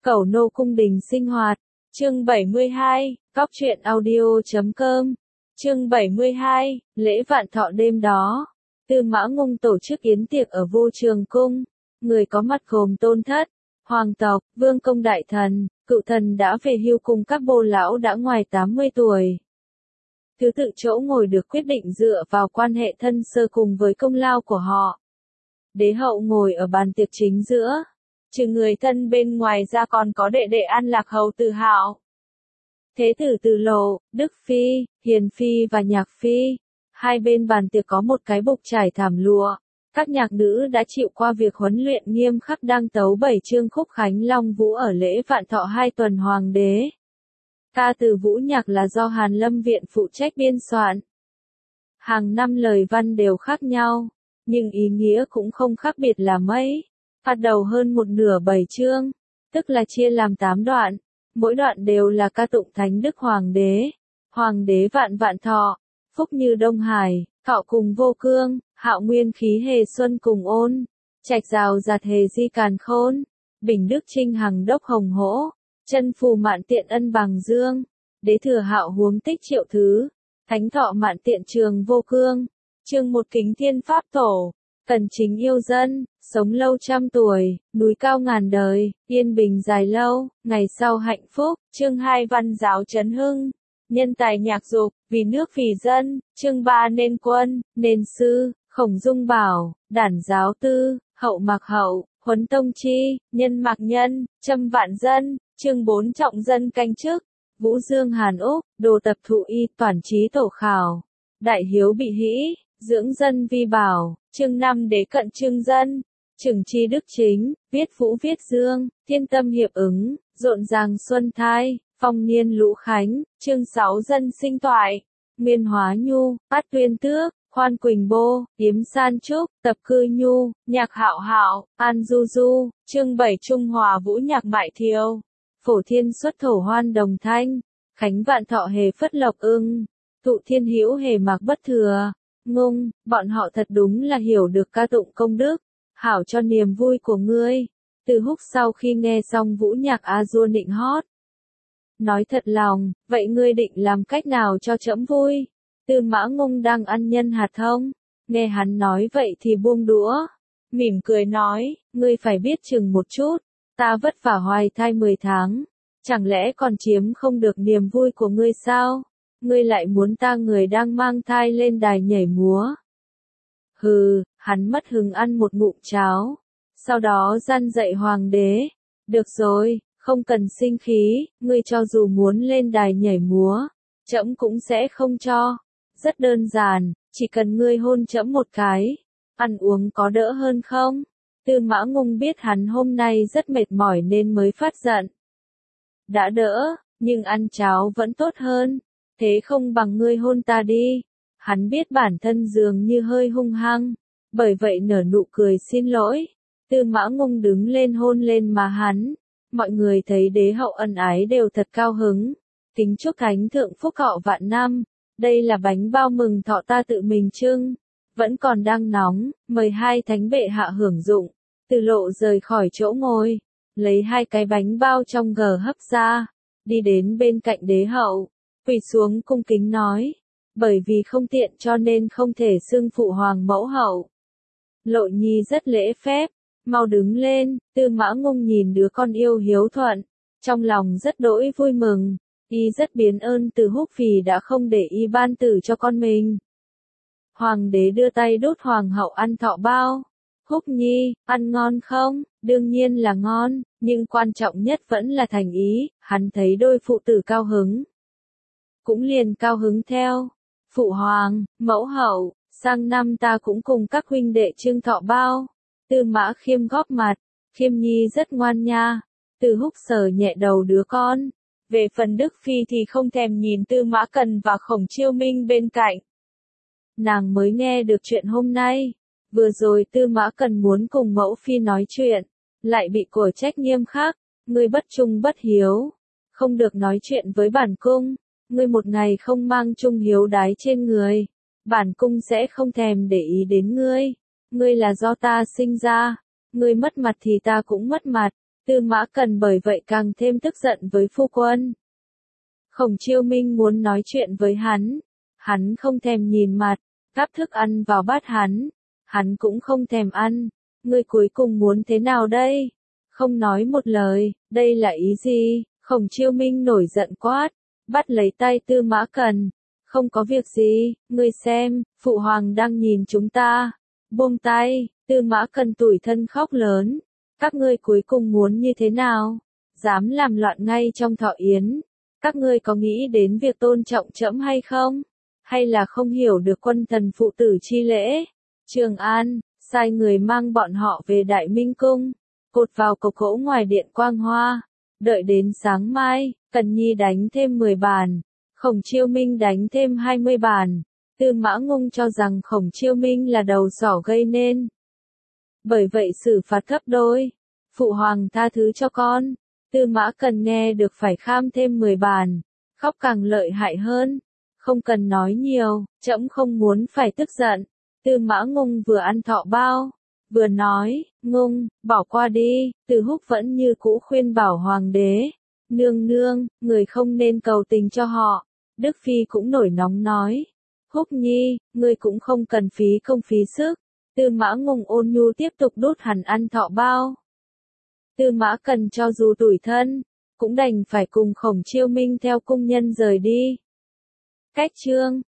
Cẩu nô cung đình sinh hoạt. Chương 72, Cóc truyện audio.com. Chương 72, lễ vạn thọ đêm đó. Tư Mã Ngung tổ chức yến tiệc ở Vô Trường cung. Người có mặt gồm Tôn Thất, hoàng tộc, vương công đại thần, cựu thần đã về hưu cùng các bô lão đã ngoài 80 tuổi. Thứ tự chỗ ngồi được quyết định dựa vào quan hệ thân sơ cùng với công lao của họ. Đế hậu ngồi ở bàn tiệc chính giữa. Trừ người thân bên ngoài ra còn có đệ đệ An Lạc hầu Từ Hạo, thế tử Từ Lộ, Đức Phi, Hiền Phi và Nhạc Phi. Hai bên bàn tiệc có một cái bục trải thảm lụa. Các nhạc nữ đã chịu qua việc huấn luyện nghiêm khắc đang tấu 7 chương khúc Khánh Long Vũ ở lễ vạn thọ 2 tuần hoàng đế. Ca từ vũ nhạc là do Hàn Lâm Viện phụ trách biên soạn. Hàng năm lời văn đều khác nhau, nhưng ý nghĩa cũng không khác biệt là mấy. Phát đầu hơn một nửa 7 chương, tức là chia làm 8 đoạn. Mỗi đoạn đều là ca tụng thánh đức hoàng đế. Hoàng đế vạn vạn thọ, phúc như Đông Hải, thọ cùng vô cương, hạo nguyên khí hề xuân cùng ôn, trạch rào giạt hề di càn khôn, bình đức trinh hằng đốc hồng hỗ, chân phù mạn tiện ân bằng dương, đế thừa hạo huống tích triệu thứ, thánh thọ mạn tiện trường vô cương, chương một kính thiên pháp tổ, cần chính yêu dân, sống lâu trăm tuổi, núi cao ngàn đời, yên bình dài lâu, ngày sau hạnh phúc, chương 2 văn giáo trấn hưng, nhân tài nhạc dục, vì nước vì dân, chương 3 nên quân, nên sư, khổng dung bảo, đản giáo tư, hậu mặc hậu, huấn tông chi, nhân mặc nhân, châm vạn dân, chương 4 trọng dân canh chức, Vũ Dương Hàn Úc, đồ tập thụ y, toàn trí tổ khảo, đại hiếu bị hĩ, dưỡng dân vi bảo, chương 5 đế cận chương dân, trừng chi đức chính, viết vũ viết dương, thiên tâm hiệp ứng, rộn ràng xuân thai, phong niên lũ khánh, chương 6 dân sinh toại, nguyên hóa nhu, phát tuyên tước, khoan quỳnh bô, yếm san trúc, tập cư nhu, nhạc hạo hạo, an du du, chương 7 trung hòa vũ nhạc mại thiêu, phổ thiên xuất thổ hoan đồng thanh, khánh vạn thọ hề phất lộc ưng, tụ thiên hữu hề mạc bất thừa. Ngung, bọn họ thật đúng là hiểu được ca tụng công đức, hảo cho niềm vui của ngươi. Từ Húc sau khi nghe xong vũ nhạc A-dua nịnh hót, nói thật lòng, vậy ngươi định làm cách nào cho trẫm vui? Tư Mã Ngung đang ăn nhân hạt thông, nghe hắn nói vậy thì buông đũa, mỉm cười nói, ngươi phải biết chừng một chút, ta vất vả hoài thai 10 tháng, chẳng lẽ còn chiếm không được niềm vui của ngươi sao? Ngươi lại muốn ta người đang mang thai lên đài nhảy múa. Hừ, hắn mất hứng ăn một ngụm cháo. Sau đó gian dạy hoàng đế. Được rồi, không cần sinh khí, ngươi cho dù muốn lên đài nhảy múa, trẫm cũng sẽ không cho. Rất đơn giản, chỉ cần ngươi hôn trẫm một cái. Ăn uống có đỡ hơn không? Tư Mã Ngung biết hắn hôm nay rất mệt mỏi nên mới phát giận. Đã đỡ, nhưng ăn cháo vẫn tốt hơn. Thế không bằng ngươi hôn ta đi. Hắn biết bản thân dường như hơi hung hăng, bởi vậy nở nụ cười xin lỗi. Tư Mã Ngung đứng lên hôn lên má hắn. Mọi người thấy đế hậu ân ái đều thật cao hứng. Kính chúc thánh thượng phúc thọ vạn năm. Đây là bánh bao mừng thọ ta tự mình trưng. Vẫn còn đang nóng, mời hai thánh bệ hạ hưởng dụng. Từ Lộ rời khỏi chỗ ngồi, lấy hai cái bánh bao trong gờ hấp ra, đi đến bên cạnh đế hậu. Quỳ xuống cung kính nói, bởi vì không tiện cho nên không thể xưng phụ hoàng mẫu hậu. Lộ Nhi rất lễ phép, mau đứng lên. Tư Mã Ngung nhìn đứa con yêu hiếu thuận, trong lòng rất đỗi vui mừng, y rất biết ơn Từ Húc vì đã không để y ban tử cho con mình. Hoàng đế đưa tay đút hoàng hậu ăn thọ bao. Húc Nhi, ăn ngon không? Đương nhiên là ngon, nhưng quan trọng nhất vẫn là thành ý. Hắn thấy đôi phụ tử cao hứng, cũng liền cao hứng theo. Phụ hoàng, mẫu hậu, sang năm ta cũng cùng các huynh đệ trưng thọ bao. Tư Mã Khiêm góp mặt, Khiêm Nhi rất ngoan nha. Từ Húc sờ nhẹ đầu đứa con. Về phần Đức Phi thì không thèm nhìn Tư Mã Cần và Khổng Chiêu Minh bên cạnh. Nàng mới nghe được chuyện hôm nay. Vừa rồi Tư Mã Cần muốn cùng mẫu phi nói chuyện, lại bị của trách nghiêm khắc. Ngươi bất trung bất hiếu, không được nói chuyện với bản cung. Ngươi một ngày không mang trung hiếu đái trên người, bản cung sẽ không thèm để ý đến ngươi. Ngươi là do ta sinh ra, ngươi mất mặt thì ta cũng mất mặt. Tư Mã Cần bởi vậy càng thêm tức giận với phu quân. Khổng Chiêu Minh muốn nói chuyện với hắn không thèm nhìn mặt, gắp thức ăn vào bát hắn cũng không thèm ăn. Ngươi cuối cùng muốn thế nào đây? Không nói một lời, đây là ý gì? Khổng Chiêu Minh nổi giận quát, bắt lấy tay Tư Mã Cần. Không có việc gì, ngươi xem, phụ hoàng đang nhìn chúng ta. Buông tay, Tư Mã Cần tủi thân khóc lớn. Các ngươi cuối cùng muốn như thế nào? Dám làm loạn ngay trong thọ yến. Các ngươi có nghĩ đến việc tôn trọng trẫm hay không? Hay là không hiểu được quân thần phụ tử chi lễ? Trường An, sai người mang bọn họ về Đại Minh Cung, cột vào cọc gỗ ngoài điện Quang Hoa. Đợi đến sáng mai, Cần Nhi đánh thêm 10 bàn, Khổng Chiêu Minh đánh thêm 20 bàn. Tư Mã Ngung cho rằng Khổng Chiêu Minh là đầu sỏ gây nên. Bởi vậy xử phạt gấp đôi. Phụ hoàng tha thứ cho con. Tư Mã Cần nghe được phải kham thêm 10 bàn, khóc càng lợi hại hơn. Không cần nói nhiều, trẫm không muốn phải tức giận. Tư Mã Ngung vừa ăn thọ bao, vừa nói, Ngung, bỏ qua đi. Từ Húc vẫn như cũ khuyên bảo hoàng đế, nương nương, người không nên cầu tình cho họ. Đức Phi cũng nổi nóng nói, Húc nhi, ngươi cũng không cần phí công phí sức. Tư Mã Ngung ôn nhu tiếp tục đút hắn ăn thọ bao. Tư Mã Cần cho dù tủi thân, cũng đành phải cùng Khổng Chiêu Minh theo cung nhân rời đi. Cách chương